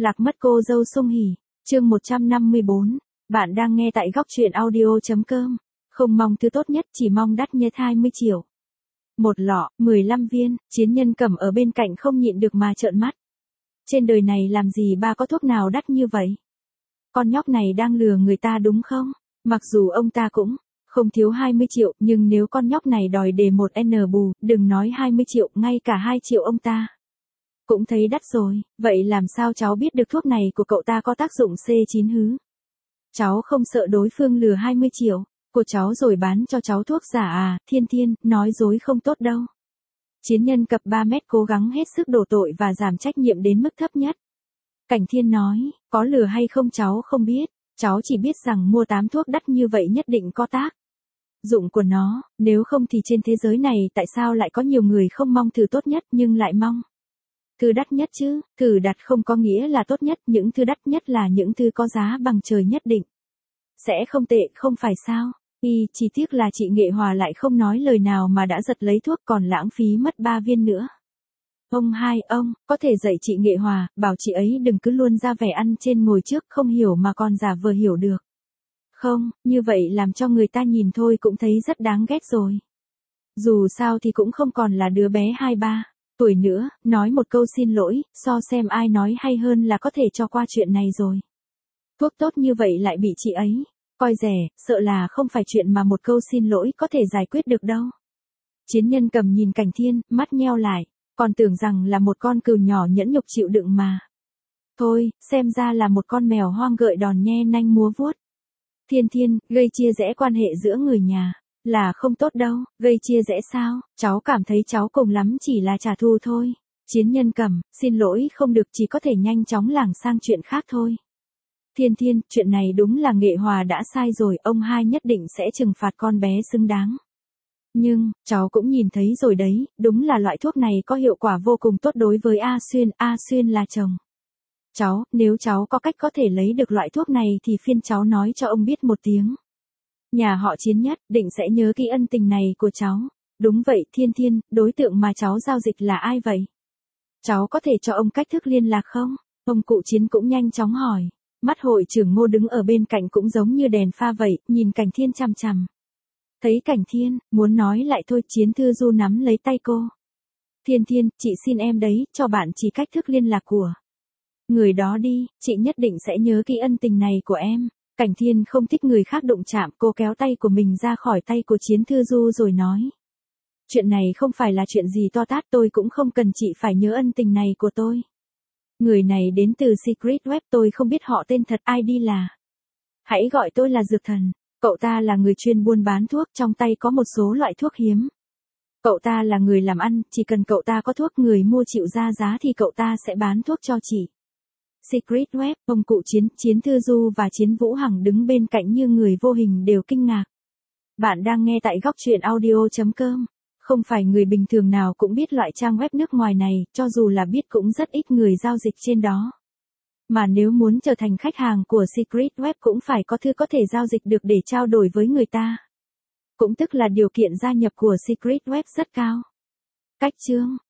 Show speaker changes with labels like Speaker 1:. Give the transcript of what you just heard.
Speaker 1: Lạc mất cô dâu sung hỉ. Chương 154. Bạn đang nghe tại góc truyện audio.com. Không mong thứ tốt nhất, chỉ mong đắt nhất 20 triệu. Một lọ, 15 viên, Chiến Nhân cầm ở bên cạnh không nhịn được mà trợn mắt. Trên đời này làm gì ba có thuốc nào đắt như vậy? Con nhóc này đang lừa người ta đúng không? Mặc dù ông ta cũng không thiếu 20 triệu, nhưng nếu con nhóc này đòi đề 1N bù, đừng nói 20 triệu, ngay cả 2 triệu ông ta cũng thấy đắt rồi. Vậy làm sao cháu biết được thuốc này của cậu ta có tác dụng C9 hứ? Cháu không sợ đối phương lừa 20 triệu của cháu rồi bán cho cháu thuốc giả à? Thiên, nói dối không tốt đâu. Chiến Nhân cập 3 mét cố gắng hết sức đổ tội và giảm trách nhiệm đến mức thấp nhất. Cảnh Thiên nói, có lừa hay không cháu không biết, cháu chỉ biết rằng mua 8 thuốc đắt như vậy nhất định có tác dụng của nó, nếu không thì trên thế giới này tại sao lại có nhiều người không mong thứ tốt nhất nhưng lại mong thứ đắt nhất chứ? Thứ đắt không có nghĩa là tốt nhất, những thứ đắt nhất là những thứ có giá bằng trời nhất định sẽ không tệ, không phải sao? Chỉ tiếc là chị Nghệ Hòa lại không nói lời nào mà đã giật lấy thuốc, còn lãng phí mất 3 viên nữa. Ông có thể dạy chị Nghệ Hòa, bảo chị ấy đừng cứ luôn ra vẻ ăn trên ngồi trước, không hiểu mà còn giả vờ hiểu được. Không, như vậy làm cho người ta nhìn thôi cũng thấy rất đáng ghét rồi. Dù sao thì cũng không còn là đứa bé 2-3 tuổi nữa, nói một câu xin lỗi, so xem ai nói hay hơn là có thể cho qua chuyện này rồi. Thuốc tốt như vậy lại bị chị ấy coi rẻ, sợ là không phải chuyện mà một câu xin lỗi có thể giải quyết được đâu. Chiến Nhân cầm nhìn Cảnh Thiên, mắt nheo lại, còn tưởng rằng là một con cừu nhỏ nhẫn nhục chịu đựng mà. Thôi, xem ra là một con mèo hoang gợi đòn nhe nanh múa vuốt. Thiên, gây chia rẽ quan hệ giữa người nhà là không tốt đâu. Gây chia rẽ sao? Cháu cảm thấy cháu cùng lắm chỉ là trả thù thôi. Chiến Nhân cầm, xin lỗi không được, chỉ có thể nhanh chóng lảng sang chuyện khác thôi. Thiên, chuyện này đúng là Nghệ Hòa đã sai rồi, ông hai nhất định sẽ trừng phạt con bé xứng đáng. Nhưng, cháu cũng nhìn thấy rồi đấy, đúng là loại thuốc này có hiệu quả vô cùng tốt đối với A Xuyên là chồng cháu, nếu cháu có cách có thể lấy được loại thuốc này thì phiên cháu nói cho ông biết một tiếng. Nhà họ Chiến nhất định sẽ nhớ kỹ ân tình này của cháu. Đúng vậy Thiên, đối tượng mà cháu giao dịch là ai vậy? Cháu có thể cho ông cách thức liên lạc không? Ông cụ Chiến cũng nhanh chóng hỏi. Mắt hội trưởng Ngô đứng ở bên cạnh cũng giống như đèn pha vậy, nhìn Cảnh Thiên chằm chằm. Thấy Cảnh Thiên, muốn nói lại thôi, Chiến Thư Du nắm lấy tay cô. Thiên, chị xin em đấy, cho bạn chỉ cách thức liên lạc của người đó đi, chị nhất định sẽ nhớ kỹ ân tình này của em. Cảnh Thiên không thích người khác đụng chạm, cô kéo tay của mình ra khỏi tay của Chiến Thư Du rồi nói. Chuyện này không phải là chuyện gì to tát, tôi cũng không cần chị phải nhớ ân tình này của tôi. Người này đến từ Secret Web, tôi không biết họ tên thật, ID là. Hãy gọi tôi là Dược Thần. Cậu ta là người chuyên buôn bán thuốc, trong tay có một số loại thuốc hiếm. Cậu ta là người làm ăn, chỉ cần cậu ta có thuốc, người mua chịu ra giá thì cậu ta sẽ bán thuốc cho chị. Secret Web, ông cụ Chiến Thư Du và Chiến Vũ Hằng đứng bên cạnh như người vô hình đều kinh ngạc. Bạn đang nghe tại góc truyện audio.com. Không phải người bình thường nào cũng biết loại trang web nước ngoài này, cho dù là biết cũng rất ít người giao dịch trên đó. Mà nếu muốn trở thành khách hàng của Secret Web cũng phải có thư có thể giao dịch được để trao đổi với người ta. Cũng tức là điều kiện gia nhập của Secret Web rất cao. Cách chương,